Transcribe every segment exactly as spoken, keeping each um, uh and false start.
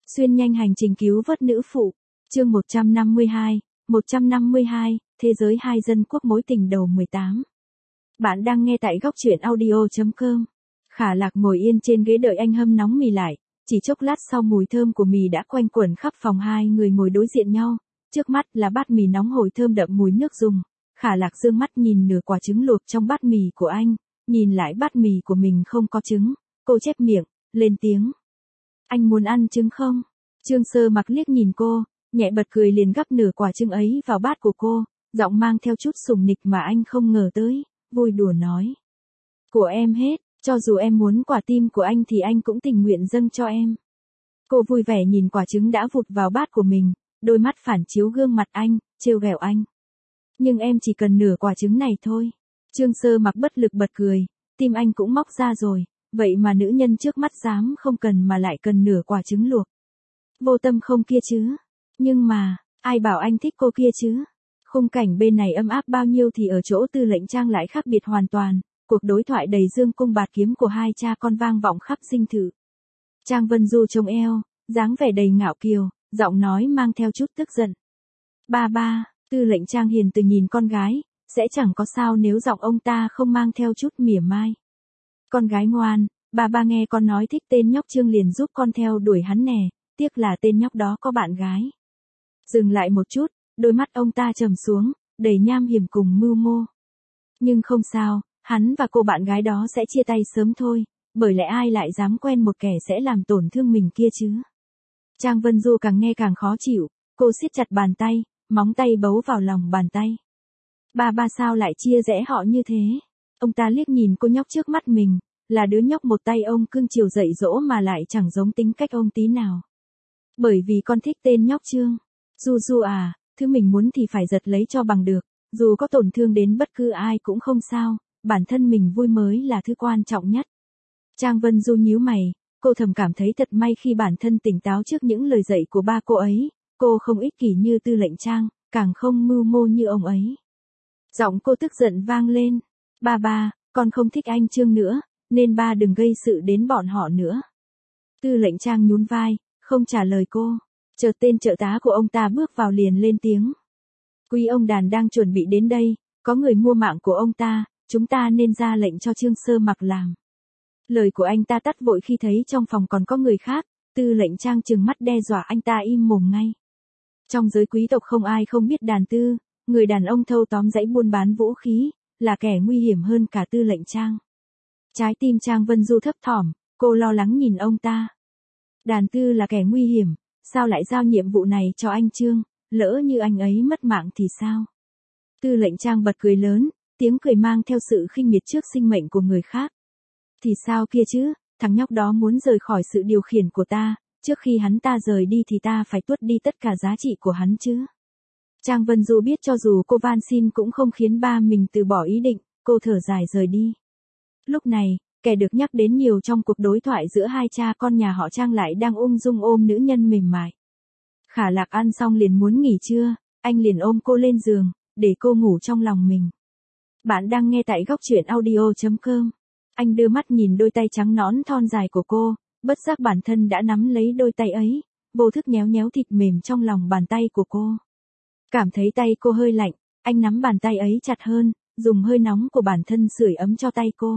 Xuyên nhanh hành trình cứu vớt nữ phụ. Chương một trăm năm mươi hai, một trăm năm mươi hai, Thế giới hai dân quốc mối tình đầu mười tám. Bạn đang nghe tại góc truyện audio chấm com. Khả Lạc ngồi yên trên ghế đợi anh hâm nóng mì lại, chỉ chốc lát sau mùi thơm của mì đã quanh quẩn khắp phòng, hai người ngồi đối diện nhau, trước mắt là bát mì nóng hổi thơm đậm mùi nước dùng. Khả Lạc dương mắt nhìn nửa quả trứng luộc trong bát mì của anh, nhìn lại bát mì của mình không có trứng, cô chép miệng, lên tiếng. Anh muốn ăn trứng không? Trương Sơ Mặc liếc nhìn cô, nhẹ bật cười liền gắp nửa quả trứng ấy vào bát của cô, giọng mang theo chút sùng nịch mà anh không ngờ tới, vui đùa nói. Của em hết, cho dù em muốn quả tim của anh thì anh cũng tình nguyện dâng cho em. Cô vui vẻ nhìn quả trứng đã vụt vào bát của mình, đôi mắt phản chiếu gương mặt anh, trêu ghẹo anh. Nhưng em chỉ cần nửa quả trứng này thôi. Trương Sơ Mặc bất lực bật cười, tim anh cũng móc ra rồi, vậy mà nữ nhân trước mắt dám không cần mà lại cần nửa quả trứng luộc. Vô tâm không kia chứ. Nhưng mà, ai bảo anh thích cô kia chứ? Khung cảnh bên này ấm áp bao nhiêu thì ở chỗ Tư Lệnh Trang lại khác biệt hoàn toàn, cuộc đối thoại đầy dương cung bạt kiếm của hai cha con vang vọng khắp dinh thự. Trang Vân Du trông eo, dáng vẻ đầy ngạo kiều, giọng nói mang theo chút tức giận. Ba ba, Tư Lệnh Trang hiền từ nhìn con gái, sẽ chẳng có sao nếu giọng ông ta không mang theo chút mỉa mai. Con gái ngoan, ba ba nghe con nói thích tên nhóc Trương liền giúp con theo đuổi hắn nè, tiếc là tên nhóc đó có bạn gái. Dừng lại một chút, đôi mắt ông ta trầm xuống, đầy nham hiểm cùng mưu mô. Nhưng không sao, hắn và cô bạn gái đó sẽ chia tay sớm thôi, bởi lẽ ai lại dám quen một kẻ sẽ làm tổn thương mình kia chứ. Trang Vân Du càng nghe càng khó chịu, cô siết chặt bàn tay, móng tay bấu vào lòng bàn tay. Ba ba sao lại chia rẽ họ như thế? Ông ta liếc nhìn cô nhóc trước mắt mình, là đứa nhóc một tay ông cưng chiều dạy dỗ mà lại chẳng giống tính cách ông tí nào. Bởi vì con thích tên nhóc Trương. Du Du à, thứ mình muốn thì phải giật lấy cho bằng được, dù có tổn thương đến bất cứ ai cũng không sao, bản thân mình vui mới là thứ quan trọng nhất. Trang Vân Du nhíu mày, cô thầm cảm thấy thật may khi bản thân tỉnh táo trước những lời dạy của ba cô ấy, cô không ích kỷ như Tư Lệnh Trang, càng không mưu mô như ông ấy. Giọng cô tức giận vang lên, ba ba, con không thích anh Trương nữa, nên ba đừng gây sự đến bọn họ nữa. Tư Lệnh Trang nhún vai, không trả lời cô. Chợt tên trợ tá của ông ta bước vào liền lên tiếng. Quý ông đàn đang chuẩn bị đến đây, có người mua mạng của ông ta, chúng ta nên ra lệnh cho Trương Sơ Mặc làm. Lời của anh ta tắt vội khi thấy trong phòng còn có người khác, Tư Lệnh Trang trừng mắt đe dọa anh ta im mồm ngay. Trong giới quý tộc không ai không biết Đàn Tư, người đàn ông thâu tóm dãy buôn bán vũ khí, là kẻ nguy hiểm hơn cả Tư Lệnh Trang. Trái tim Trang Vân Du thấp thỏm, cô lo lắng nhìn ông ta. Đàn Tư là kẻ nguy hiểm, sao lại giao nhiệm vụ này cho anh Trương, lỡ như anh ấy mất mạng thì sao? Tư Lệnh Trang bật cười lớn, tiếng cười mang theo sự khinh miệt trước sinh mệnh của người khác. Thì sao kia chứ, thằng nhóc đó muốn rời khỏi sự điều khiển của ta, trước khi hắn ta rời đi thì ta phải tuốt đi tất cả giá trị của hắn chứ. Trang Vân Du biết cho dù cô van xin cũng không khiến ba mình từ bỏ ý định, cô thở dài rời đi. Lúc này, kẻ được nhắc đến nhiều trong cuộc đối thoại giữa hai cha con nhà họ Trang lại đang ung dung ôm nữ nhân mềm mại. Khả Lạc ăn xong liền muốn nghỉ trưa, anh liền ôm cô lên giường, để cô ngủ trong lòng mình. Bạn đang nghe tại góc truyện audio chấm com. Anh đưa mắt nhìn đôi tay trắng nõn thon dài của cô, bất giác bản thân đã nắm lấy đôi tay ấy, vô thức nhéo nhéo thịt mềm trong lòng bàn tay của cô. Cảm thấy tay cô hơi lạnh, anh nắm bàn tay ấy chặt hơn, dùng hơi nóng của bản thân sưởi ấm cho tay cô.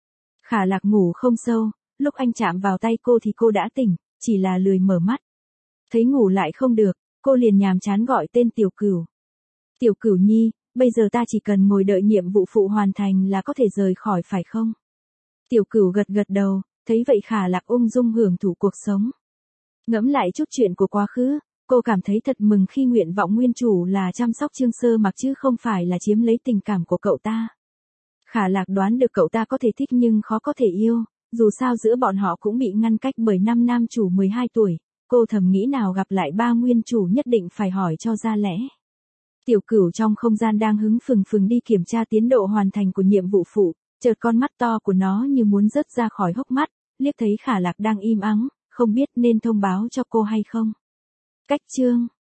Khả Lạc ngủ không sâu, lúc anh chạm vào tay cô thì cô đã tỉnh, chỉ là lười mở mắt. Thấy ngủ lại không được, cô liền nhàm chán gọi tên Tiểu Cửu. Tiểu Cửu nhi, bây giờ ta chỉ cần ngồi đợi nhiệm vụ phụ hoàn thành là có thể rời khỏi phải không? Tiểu Cửu gật gật đầu, thấy vậy Khả Lạc ung dung hưởng thụ cuộc sống. Ngẫm lại chút chuyện của quá khứ, cô cảm thấy thật mừng khi nguyện vọng nguyên chủ là chăm sóc Trương Sơ Mặc chứ không phải là chiếm lấy tình cảm của cậu ta. Khả Lạc đoán được cậu ta có thể thích nhưng khó có thể yêu, dù sao giữa bọn họ cũng bị ngăn cách bởi năm nam chủ mười hai tuổi, cô thầm nghĩ nào gặp lại ba nguyên chủ nhất định phải hỏi cho ra lẽ. Tiểu Cửu trong không gian đang hứng phừng phừng đi kiểm tra tiến độ hoàn thành của nhiệm vụ phụ, chợt con mắt to của nó như muốn rớt ra khỏi hốc mắt, liếc thấy Khả Lạc đang im ắng, không biết nên thông báo cho cô hay không. Cách chương